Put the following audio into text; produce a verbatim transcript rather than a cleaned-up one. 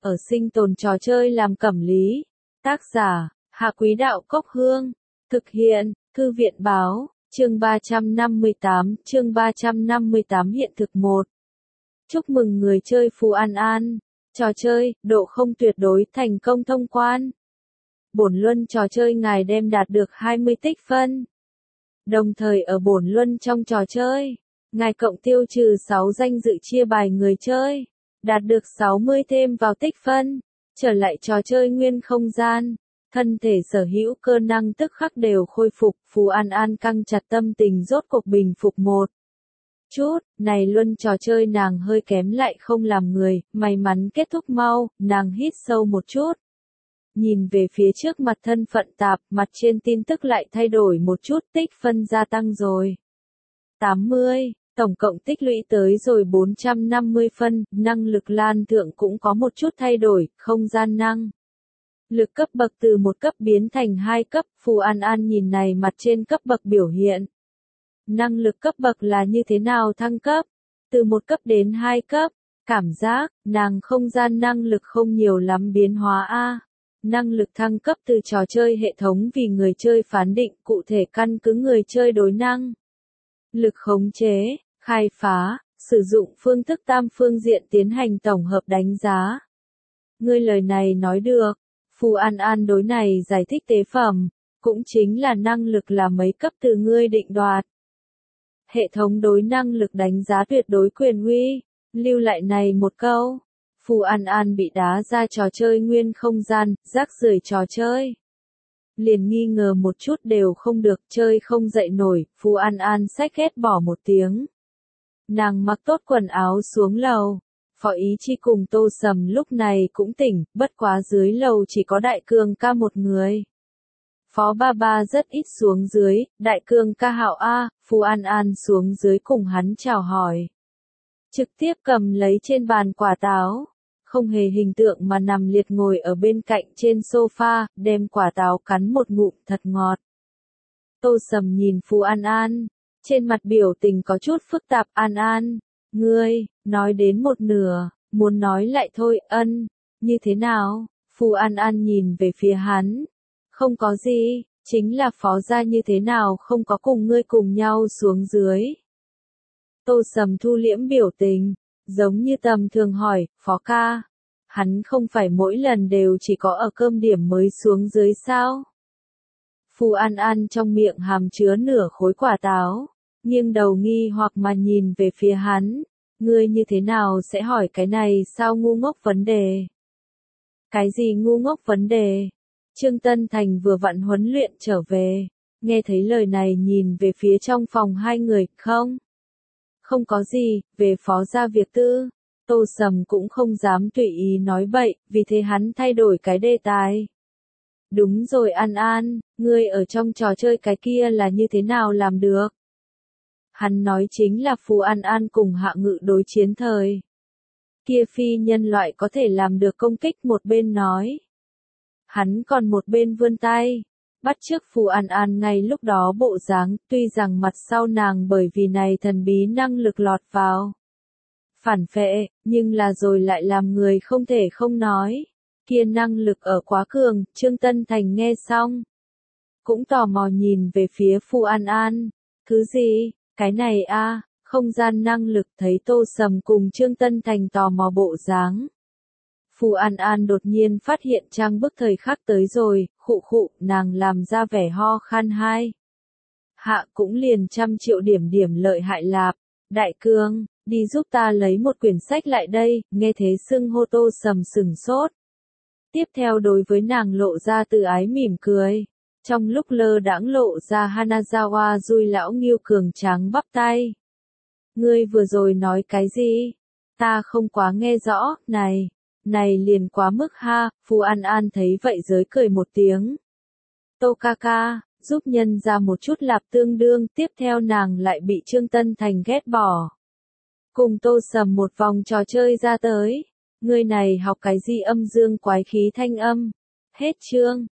ở sinh tồn trò chơi làm cẩm lý. Tác giả, Hạ Quý Đạo Cốc Hương. Thực hiện, Thư viện Báo, chương ba trăm năm mươi tám, chương ba trăm năm mươi tám hiện thực một. Chúc mừng người chơi Phù An An. Trò chơi, độ không tuyệt đối, thành công thông quan. Bổn luân trò chơi ngài đem đạt được hai mươi tích phân. Đồng thời ở bổn luân trong trò chơi, ngài cộng tiêu trừ sáu danh dự chia bài người chơi, đạt được sáu mươi thêm vào tích phân, trở lại trò chơi nguyên không gian. Thân thể sở hữu cơ năng tức khắc đều khôi phục, Phù An An căng chặt tâm tình rốt cuộc bình phục một chút, này luân trò chơi nàng hơi kém lại không làm người, may mắn kết thúc mau, nàng hít sâu một chút. Nhìn về phía trước mặt thân phận tạp, mặt trên tin tức lại thay đổi một chút, tích phân gia tăng rồi. tám mươi, tổng cộng tích lũy tới rồi bốn trăm năm mươi phân, năng lực lan thượng cũng có một chút thay đổi, không gian năng. Lực cấp bậc từ một cấp biến thành hai cấp, Phù An An nhìn này mặt trên cấp bậc biểu hiện. Năng lực cấp bậc là như thế nào thăng cấp? Từ một cấp đến hai cấp, cảm giác, nàng không gian năng lực không nhiều lắm biến hóa a. Năng lực thăng cấp từ trò chơi hệ thống vì người chơi phán định, cụ thể căn cứ người chơi đối năng. Lực khống chế, khai phá, sử dụng phương thức tam phương diện tiến hành tổng hợp đánh giá. Ngươi lời này nói được. Phù An An đối này giải thích tế phẩm, cũng chính là năng lực là mấy cấp từ ngươi định đoạt. Hệ thống đối năng lực đánh giá tuyệt đối quyền uy, lưu lại này một câu. Phù An An bị đá ra trò chơi nguyên không gian, rác rưởi trò chơi. Liền nghi ngờ một chút đều không được, chơi không dậy nổi, Phù An An xách ghét bỏ một tiếng. Nàng mặc tốt quần áo xuống lầu. Phó Ý Chi cùng Tô Sầm lúc này cũng tỉnh, bất quá dưới lầu chỉ có Đại Cương ca một người. Phó Ba Ba rất ít xuống dưới, Đại Cương ca hạo A, Phù An An xuống dưới cùng hắn chào hỏi. Trực tiếp cầm lấy trên bàn quả táo, không hề hình tượng mà nằm liệt ngồi ở bên cạnh trên sofa, đem quả táo cắn một ngụm thật ngọt. Tô Sầm nhìn Phù An An, trên mặt biểu tình có chút phức tạp. An An, ngươi, nói đến một nửa, muốn nói lại thôi, ân, như thế nào? Phù An An nhìn về phía hắn. Không có gì, chính là phó gia như thế nào không có cùng ngươi cùng nhau xuống dưới. Tô Sầm thu liễm biểu tình, giống như tầm thường hỏi, phó ca. Hắn không phải mỗi lần đều chỉ có ở cơm điểm mới xuống dưới sao? Phù An An trong miệng hàm chứa nửa khối quả táo, nghiêng đầu nghi hoặc mà nhìn về phía hắn. Ngươi như thế nào sẽ hỏi cái này sao ngu ngốc vấn đề? Cái gì ngu ngốc vấn đề? Trương Tân Thành vừa vặn huấn luyện trở về, nghe thấy lời này nhìn về phía trong phòng hai người, không? Không có gì, về phó gia việc tư. Tô Sầm cũng không dám tùy ý nói bậy, vì thế hắn thay đổi cái đề tài. Đúng rồi An An, ngươi ở trong trò chơi cái kia là như thế nào làm được? Hắn nói chính là Phù An An cùng Hạ Ngự đối chiến thời. Kia phi nhân loại có thể làm được công kích, một bên nói. Hắn còn một bên vươn tay, bắt chước Phù An An ngay lúc đó bộ dáng, tuy rằng mặt sau nàng bởi vì này thần bí năng lực lọt vào. Phản phệ, nhưng là rồi lại làm người không thể không nói. Kia năng lực ở quá cường, Trương Tân Thành nghe xong. Cũng tò mò nhìn về phía Phù An An. Thứ gì? Cái này a, không gian năng lực. Thấy Tô Sầm cùng Trương Tân Thành tò mò bộ dáng. Phù An An đột nhiên phát hiện trang bức thời khắc tới rồi, khụ khụ, nàng làm ra vẻ ho khan hai. Hạ cũng liền trăm triệu điểm điểm lợi hại lạp. Đại Cương, đi giúp ta lấy một quyển sách lại đây, nghe thế xưng hô Tô Sầm sừng sốt. Tiếp theo đối với nàng lộ ra từ ái mỉm cười. Trong lúc lơ đãng lộ ra Hanazawa Rui lão Nghiêu cường tráng bắp tay. Ngươi vừa rồi nói cái gì? Ta không quá nghe rõ, này, này liền quá mức ha. Phù An An thấy vậy giới cười một tiếng. Tô ca ca, giúp nhân ra một chút lạp tương đương, tiếp theo nàng lại bị Trương Tân Thành ghét bỏ. Cùng Tô Sầm một vòng trò chơi ra tới. Ngươi này học cái gì âm dương quái khí thanh âm? Hết chương.